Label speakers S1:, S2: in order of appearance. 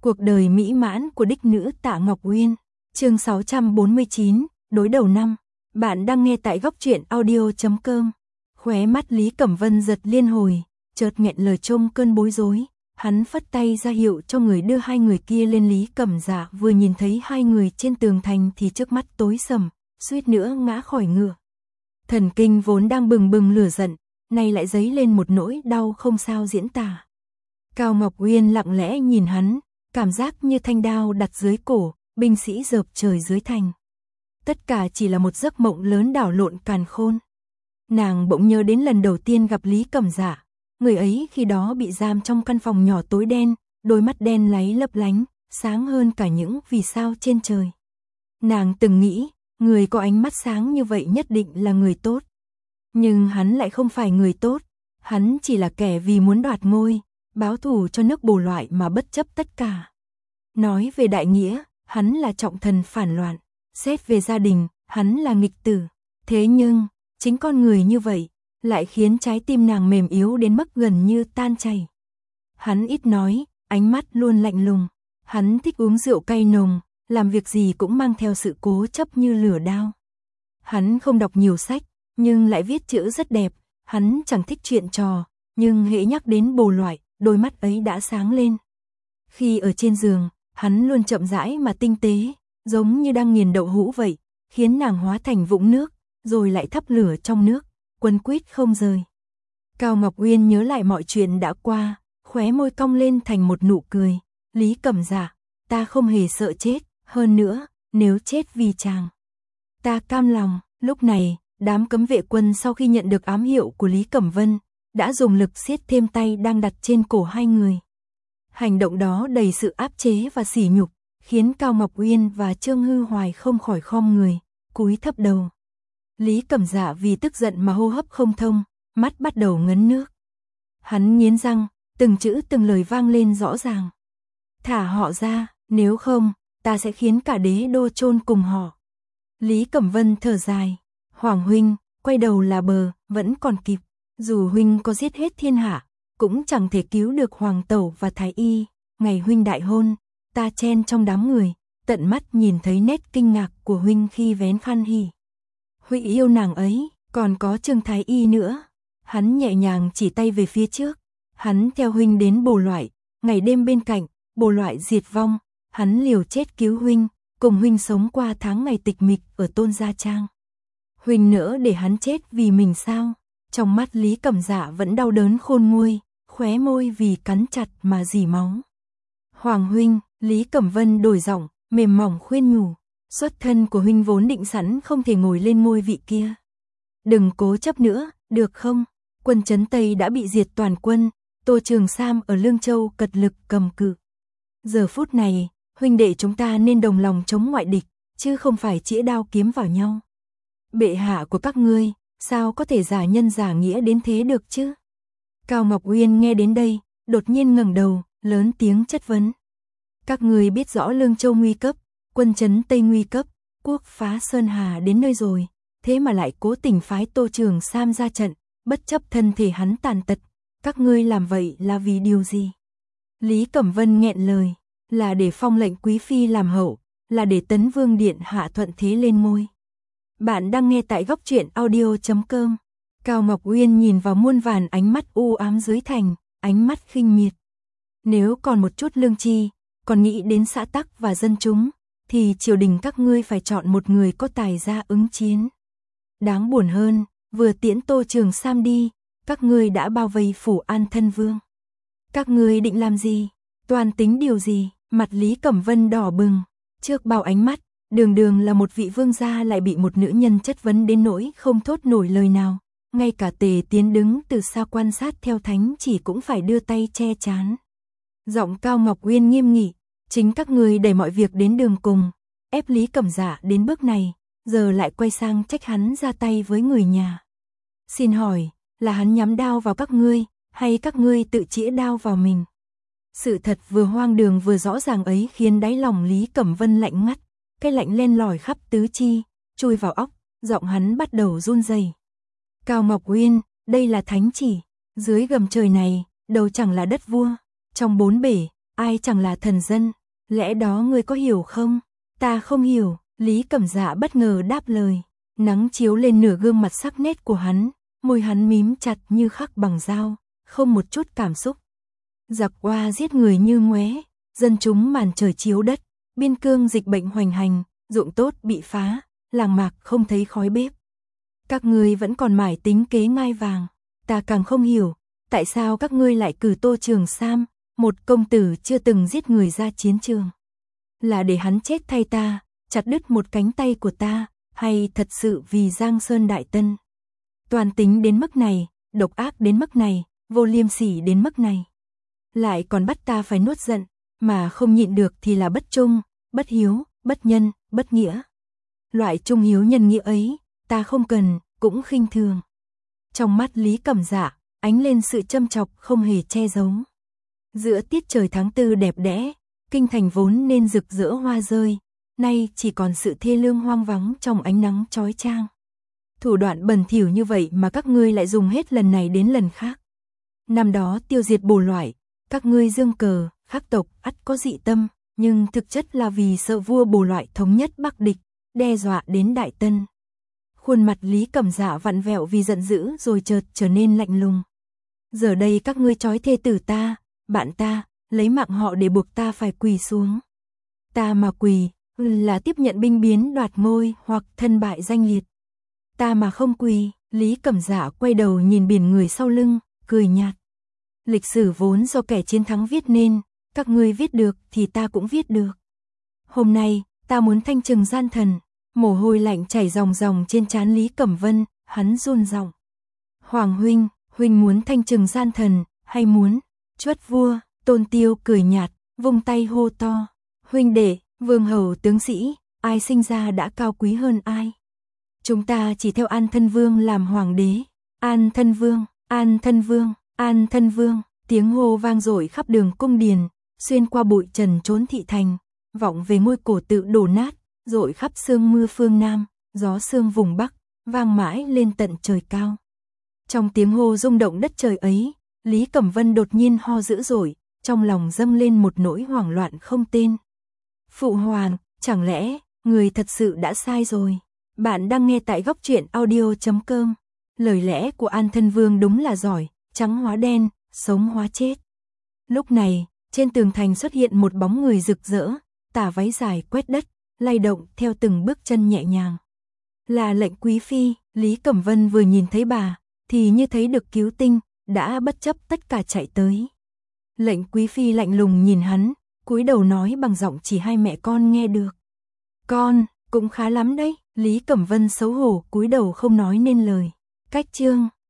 S1: Cuộc đời mỹ mãn của đích nữ Tạ Ngọc Uyên. Chương 649, đối đầu năm. Bạn đang nghe tại góc truyện audio.com. Khóe mắt Lý Cẩm Vân giật liên hồi, chợt nghẹn lời trong cơn bối rối. Hắn phất tay ra hiệu cho người đưa hai người kia lên. Lý Cẩm Dạ vừa nhìn thấy hai người trên tường thành thì trước mắt tối sầm, suýt nữa ngã khỏi ngựa. Thần kinh vốn đang bừng bừng lửa giận, nay lại dấy lên một nỗi đau không sao diễn tả. Cao Ngọc Uyên lặng lẽ nhìn hắn, cảm giác như thanh đao đặt dưới cổ, binh sĩ dợp trời dưới thành. Tất cả chỉ là một giấc mộng lớn đảo lộn càn khôn. Nàng bỗng nhớ đến lần đầu tiên gặp Lý Cẩm Dạ, người ấy khi đó bị giam trong căn phòng nhỏ tối đen, đôi mắt đen láy lấp lánh, sáng hơn cả những vì sao trên trời. Nàng từng nghĩ, người có ánh mắt sáng như vậy nhất định là người tốt. Nhưng hắn lại không phải người tốt, hắn chỉ là kẻ vì muốn đoạt ngôi, báo thù cho nước Bồ Loại mà bất chấp tất cả. Nói về đại nghĩa, hắn là trọng thần phản loạn, xét về gia đình, hắn là nghịch tử. Thế nhưng, chính con người như vậy, lại khiến trái tim nàng mềm yếu đến mức gần như tan chảy. Hắn ít nói, ánh mắt luôn lạnh lùng, hắn thích uống rượu cay nồng, làm việc gì cũng mang theo sự cố chấp như lửa đao. Hắn không đọc nhiều sách, nhưng lại viết chữ rất đẹp, hắn chẳng thích chuyện trò, nhưng hễ nhắc đến Bồ Loại, đôi mắt ấy đã sáng lên. Khi ở trên giường, hắn luôn chậm rãi mà tinh tế, giống như đang nghiền đậu hũ vậy, khiến nàng hóa thành vũng nước, rồi lại thắp lửa trong nước, quấn quýt không rời. Cao Ngọc Uyên nhớ lại mọi chuyện đã qua, khóe môi cong lên thành một nụ cười. Lý Cẩm Dạ, ta không hề sợ chết, hơn nữa, nếu chết vì chàng, ta cam lòng. Lúc này, đám cấm vệ quân sau khi nhận được ám hiệu của Lý Cẩm Vân, đã dùng lực siết thêm tay đang đặt trên cổ hai người. Hành động đó đầy sự áp chế và sỉ nhục, khiến Cao Ngọc Uyên và Trương Hư Hoài không khỏi khom người, cúi thấp đầu. Lý Cẩm Dạ vì tức giận mà hô hấp không thông, mắt bắt đầu ngấn nước. Hắn nghiến răng, từng chữ từng lời vang lên rõ ràng. Thả họ ra, nếu không, ta sẽ khiến cả đế đô chôn cùng họ. Lý Cẩm Vân thở dài, Hoàng huynh, quay đầu là bờ, vẫn còn kịp. Dù huynh có giết hết thiên hạ, cũng chẳng thể cứu được hoàng tẩu và thái y. Ngày huynh đại hôn, ta chen trong đám người, tận mắt nhìn thấy nét kinh ngạc của huynh khi vén khăn hỉ. Huynh yêu nàng ấy, còn có Trương thái y nữa. Hắn nhẹ nhàng chỉ tay về phía trước. Hắn theo huynh đến Bồ Loại, ngày đêm bên cạnh, Bồ Loại diệt vong, hắn liều chết cứu huynh, cùng huynh sống qua tháng ngày tịch mịch ở Tôn Gia Trang. Huynh nỡ để hắn chết vì mình sao? Trong mắt Lý Cẩm Dạ vẫn đau đớn khôn nguôi, khóe môi vì cắn chặt mà rỉ máu. Hoàng huynh, Lý Cẩm Vân đổi giọng, mềm mỏng khuyên nhủ, xuất thân của huynh vốn định sẵn không thể ngồi lên ngôi vị kia. Đừng cố chấp nữa, được không? Quân Trấn Tây đã bị diệt toàn quân, Tô Trường Sam ở Lương Châu cật lực cầm cự. Giờ phút này, huynh đệ chúng ta nên đồng lòng chống ngoại địch, chứ không phải chĩa đao kiếm vào nhau. Bệ hạ của các ngươi, sao có thể giả nhân giả nghĩa đến thế được chứ? Cao Ngọc Uyên nghe đến đây, đột nhiên ngẩng đầu, lớn tiếng chất vấn. Các ngươi biết rõ Lương Châu nguy cấp, Quân Trấn Tây nguy cấp, quốc phá Sơn Hà đến nơi rồi, thế mà lại cố tình phái Tô Trường Sam ra trận, bất chấp thân thể hắn tàn tật. Các ngươi làm vậy là vì điều gì? Lý Cẩm Vân nghẹn lời, là để phong lệnh quý phi làm hậu, là để Tấn Vương điện hạ thuận thế lên ngôi. Bạn đang nghe tại góc truyện audio.com. Cao Ngọc Uyên nhìn vào muôn vàn ánh mắt u ám dưới thành, ánh mắt khinh miệt. Nếu còn một chút lương tri, còn nghĩ đến xã tắc và dân chúng, thì triều đình các ngươi phải chọn một người có tài ra ứng chiến. Đáng buồn hơn, vừa tiễn Tô Trường Sam đi, các ngươi đã bao vây phủ An Thân Vương. Các ngươi định làm gì? Toan tính điều gì? Mặt Lý Cẩm Vân đỏ bừng, trước bao ánh mắt, đường đường là một vị vương gia lại bị một nữ nhân chất vấn đến nỗi không thốt nổi lời nào. Ngay cả Tề Tiến đứng từ xa quan sát theo thánh chỉ cũng phải đưa tay che chán. Giọng Cao Ngọc Uyên nghiêm nghị, chính các ngươi đẩy mọi việc đến đường cùng, ép Lý Cẩm Dạ đến bước này, giờ lại quay sang trách hắn ra tay với người nhà. Xin hỏi, là hắn nhắm đao vào các ngươi, hay các ngươi tự chĩa đao vào mình? Sự thật vừa hoang đường vừa rõ ràng ấy khiến đáy lòng Lý Cẩm Vân lạnh ngắt, cái lạnh len lỏi khắp tứ chi, chui vào óc, giọng hắn bắt đầu run rẩy. Cao Ngọc Uyên, đây là thánh chỉ, dưới gầm trời này, đâu chẳng là đất vua, trong bốn bể, ai chẳng là thần dân, lẽ đó ngươi có hiểu không? Ta không hiểu, Lý Cẩm Dạ bất ngờ đáp lời. Nắng chiếu lên nửa gương mặt sắc nét của hắn, môi hắn mím chặt như khắc bằng dao, không một chút cảm xúc. Giặc oa giết người như ngoé, dân chúng màn trời chiếu đất, biên cương dịch bệnh hoành hành, ruộng tốt bị phá, làng mạc không thấy khói bếp. Các ngươi vẫn còn mải tính kế ngai vàng, ta càng không hiểu, tại sao các ngươi lại cử Tô Trường Sam, một công tử chưa từng giết người ra chiến trường. Là để hắn chết thay ta, chặt đứt một cánh tay của ta, hay thật sự vì Giang Sơn Đại Tân? Toàn tính đến mức này, độc ác đến mức này, vô liêm sỉ đến mức này. Lại còn bắt ta phải nuốt giận, mà không nhịn được thì là bất trung, bất hiếu, bất nhân, bất nghĩa. Loại trung hiếu nhân nghĩa ấy, ta không cần, cũng khinh thường. Trong mắt Lý Cẩm Dạ, ánh lên sự châm chọc không hề che giấu. Giữa tiết trời tháng 4 đẹp đẽ, kinh thành vốn nên rực rỡ hoa rơi, nay chỉ còn sự thê lương hoang vắng trong ánh nắng chói chang. Thủ đoạn bẩn thỉu như vậy mà các ngươi lại dùng hết lần này đến lần khác. Năm đó tiêu diệt bồ loại, các ngươi dương cờ, khắc tộc ắt có dị tâm, nhưng thực chất là vì sợ vua bồ loại thống nhất Bắc địch, đe dọa đến Đại Tân. Khuôn mặt Lý Cẩm Dạ vặn vẹo vì giận dữ rồi chợt trở nên lạnh lùng. Giờ đây các ngươi trói thê tử ta, bạn ta, lấy mạng họ để buộc ta phải quỳ xuống. Ta mà quỳ, là tiếp nhận binh biến đoạt ngôi hoặc thân bại danh liệt. Ta mà không quỳ, Lý Cẩm Dạ quay đầu nhìn biển người sau lưng, cười nhạt. Lịch sử vốn do kẻ chiến thắng viết nên, các ngươi viết được thì ta cũng viết được. Hôm nay, ta muốn thanh trừng gian thần. Mồ hôi lạnh chảy ròng ròng trên trán Lý Cẩm Vân, hắn run giọng. Hoàng huynh, huynh muốn thanh trừng gian thần, hay muốn chuất vua? Tôn Tiêu cười nhạt, vung tay hô to. Huynh đệ, vương hầu tướng sĩ, ai sinh ra đã cao quý hơn ai? Chúng ta chỉ theo An Thân Vương làm hoàng đế. An Thân Vương, An Thân Vương, An Thân Vương, tiếng hô vang dội khắp đường cung điền, xuyên qua bụi trần trốn thị thành, vọng về ngôi cổ tự đổ nát, dội khắp sương mưa phương Nam, gió sương vùng Bắc, vang mãi lên tận trời cao. Trong tiếng hô rung động đất trời ấy, Lý Cẩm Vân đột nhiên ho dữ dội, trong lòng dâng lên một nỗi hoảng loạn không tên. Phụ hoàng, chẳng lẽ, người thật sự đã sai rồi? Bạn đang nghe tại góc truyện audio.com. Lời lẽ của An Thân Vương đúng là giỏi, trắng hóa đen, sống hóa chết. Lúc này, trên tường thành xuất hiện một bóng người rực rỡ, tà váy dài quét đất, lay động theo từng bước chân nhẹ nhàng. Là Lệnh Quý Phi. Lý Cẩm Vân vừa nhìn thấy bà, thì như thấy được cứu tinh, đã bất chấp tất cả chạy tới. Lệnh Quý Phi lạnh lùng nhìn hắn, cúi đầu nói bằng giọng chỉ hai mẹ con nghe được. Con, cũng khá lắm đấy. Lý Cẩm Vân xấu hổ cúi đầu không nói nên lời. Cách chương